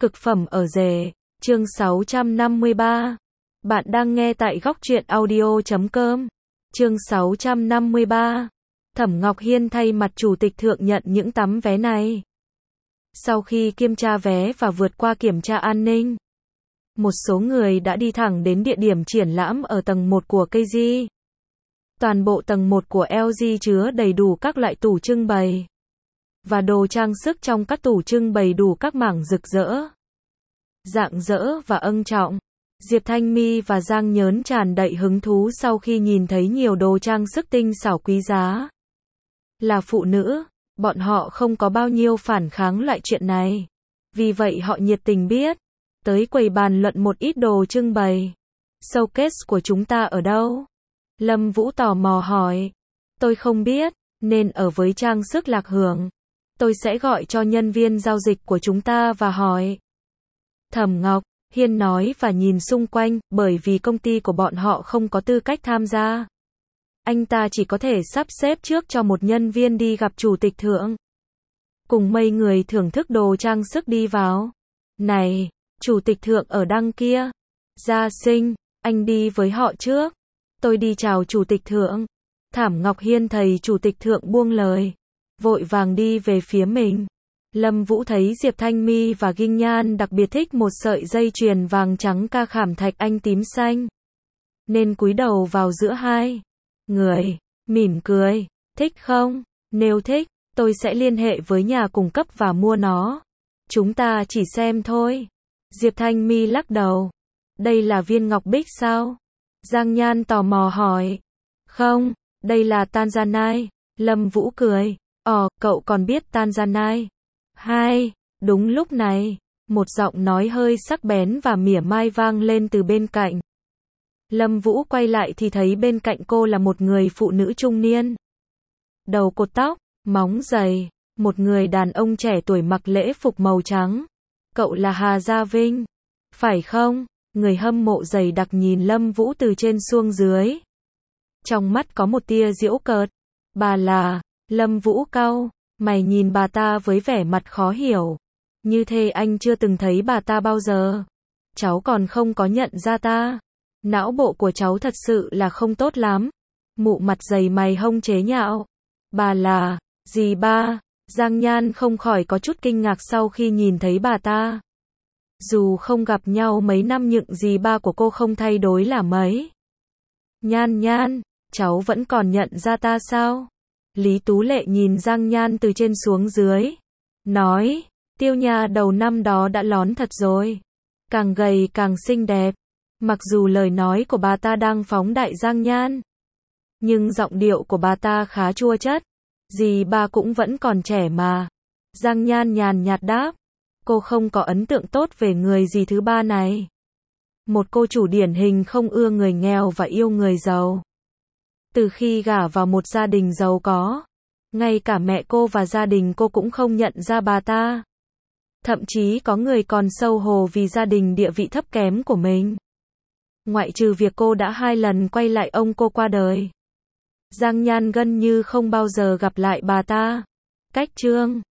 Cực phẩm ở rể, chương 653. Bạn đang nghe tại góc truyện audio.com. Chương 653. Thẩm Ngọc Hiên thay mặt chủ tịch thượng nhận những tấm vé này. Sau khi kiểm tra vé và vượt qua kiểm tra an ninh, một số người đã đi thẳng đến địa điểm triển lãm ở tầng 1 của KG. Toàn bộ tầng 1 của LG chứa đầy đủ các loại tủ trưng bày và đồ trang sức trong các tủ trưng bày đủ các mảng rực rỡ, rạng rỡ và ưng trọng. Diệp Thanh My và Giang Nhớn tràn đầy hứng thú sau khi nhìn thấy nhiều đồ trang sức tinh xảo quý giá. Là phụ nữ, bọn họ không có bao nhiêu phản kháng lại chuyện này. Vì vậy họ nhiệt tình biết tới quầy bàn luận một ít đồ trưng bày. Showcase của chúng ta ở đâu? Lâm Vũ tò mò hỏi. Tôi không biết, nên ở với trang sức Lạc Hưởng. Tôi sẽ gọi cho nhân viên giao dịch của chúng ta và hỏi. Thẩm Ngọc Hiên nói và nhìn xung quanh, bởi vì công ty của bọn họ không có tư cách tham gia. Anh ta chỉ có thể sắp xếp trước cho một nhân viên đi gặp chủ tịch thượng. Cùng mấy người thưởng thức đồ trang sức đi vào. Này, chủ tịch thượng ở đằng kia. Gia Sinh, anh đi với họ trước. Tôi đi chào chủ tịch thượng. Thẩm Ngọc Hiên thấy chủ tịch thượng buông lời, vội vàng đi về phía mình. Lâm Vũ thấy Diệp Thanh My và Ghinh Nhan đặc biệt thích một sợi dây chuyền vàng trắng ca khảm thạch anh tím xanh, nên cúi đầu vào giữa hai người, mỉm cười. Thích không? Nếu thích, tôi sẽ liên hệ với nhà cung cấp và mua nó. Chúng ta chỉ xem thôi. Diệp Thanh My lắc đầu. Đây là viên ngọc bích sao? Giang Nhan tò mò hỏi. Không, đây là Tanzanite. Lâm Vũ cười. Cậu còn biết Tanzanite? Hai, đúng lúc này, một giọng nói hơi sắc bén và mỉa mai vang lên từ bên cạnh. Lâm Vũ quay lại thì thấy bên cạnh cô là một người phụ nữ trung niên. Đầu cột tóc, móng giày, một người đàn ông trẻ tuổi mặc lễ phục màu trắng. Cậu là Hà Gia Vinh, phải không? Người hâm mộ dày đặc nhìn Lâm Vũ từ trên xuống dưới. Trong mắt có một tia giễu cợt. Bà là, Lâm Vũ cau mày nhìn bà ta với vẻ mặt khó hiểu. Như thế anh chưa từng thấy bà ta bao giờ. Cháu còn không có nhận ra ta. Não bộ của cháu thật sự là không tốt lắm. Mụ mặt dày mày hông chế nhạo. Bà là, dì ba. Giang Nhan không khỏi có chút kinh ngạc sau khi nhìn thấy bà ta. Dù không gặp nhau mấy năm nhưng dì ba của cô không thay đổi là mấy. Nhan, cháu vẫn còn nhận ra ta sao? Lý Tú Lệ nhìn Giang Nhan từ trên xuống dưới. Nói, Tiêu Nha đầu năm đó đã lón thật rồi. Càng gầy càng xinh đẹp. Mặc dù lời nói của bà ta đang phóng đại Giang Nhan, nhưng giọng điệu của bà ta khá chua chát. Dì ba cũng vẫn còn trẻ mà. Giang Nhan nhàn nhạt đáp. Cô không có ấn tượng tốt về người dì thứ ba này. Một cô chủ điển hình không ưa người nghèo và yêu người giàu. Từ khi gả vào một gia đình giàu có, ngay cả mẹ cô và gia đình cô cũng không nhận ra bà ta. Thậm chí có người còn xấu hổ vì gia đình địa vị thấp kém của mình. Ngoại trừ việc cô đã 2 lần quay lại ông cô qua đời, Giang Nhan gần như không bao giờ gặp lại bà ta. Cách chương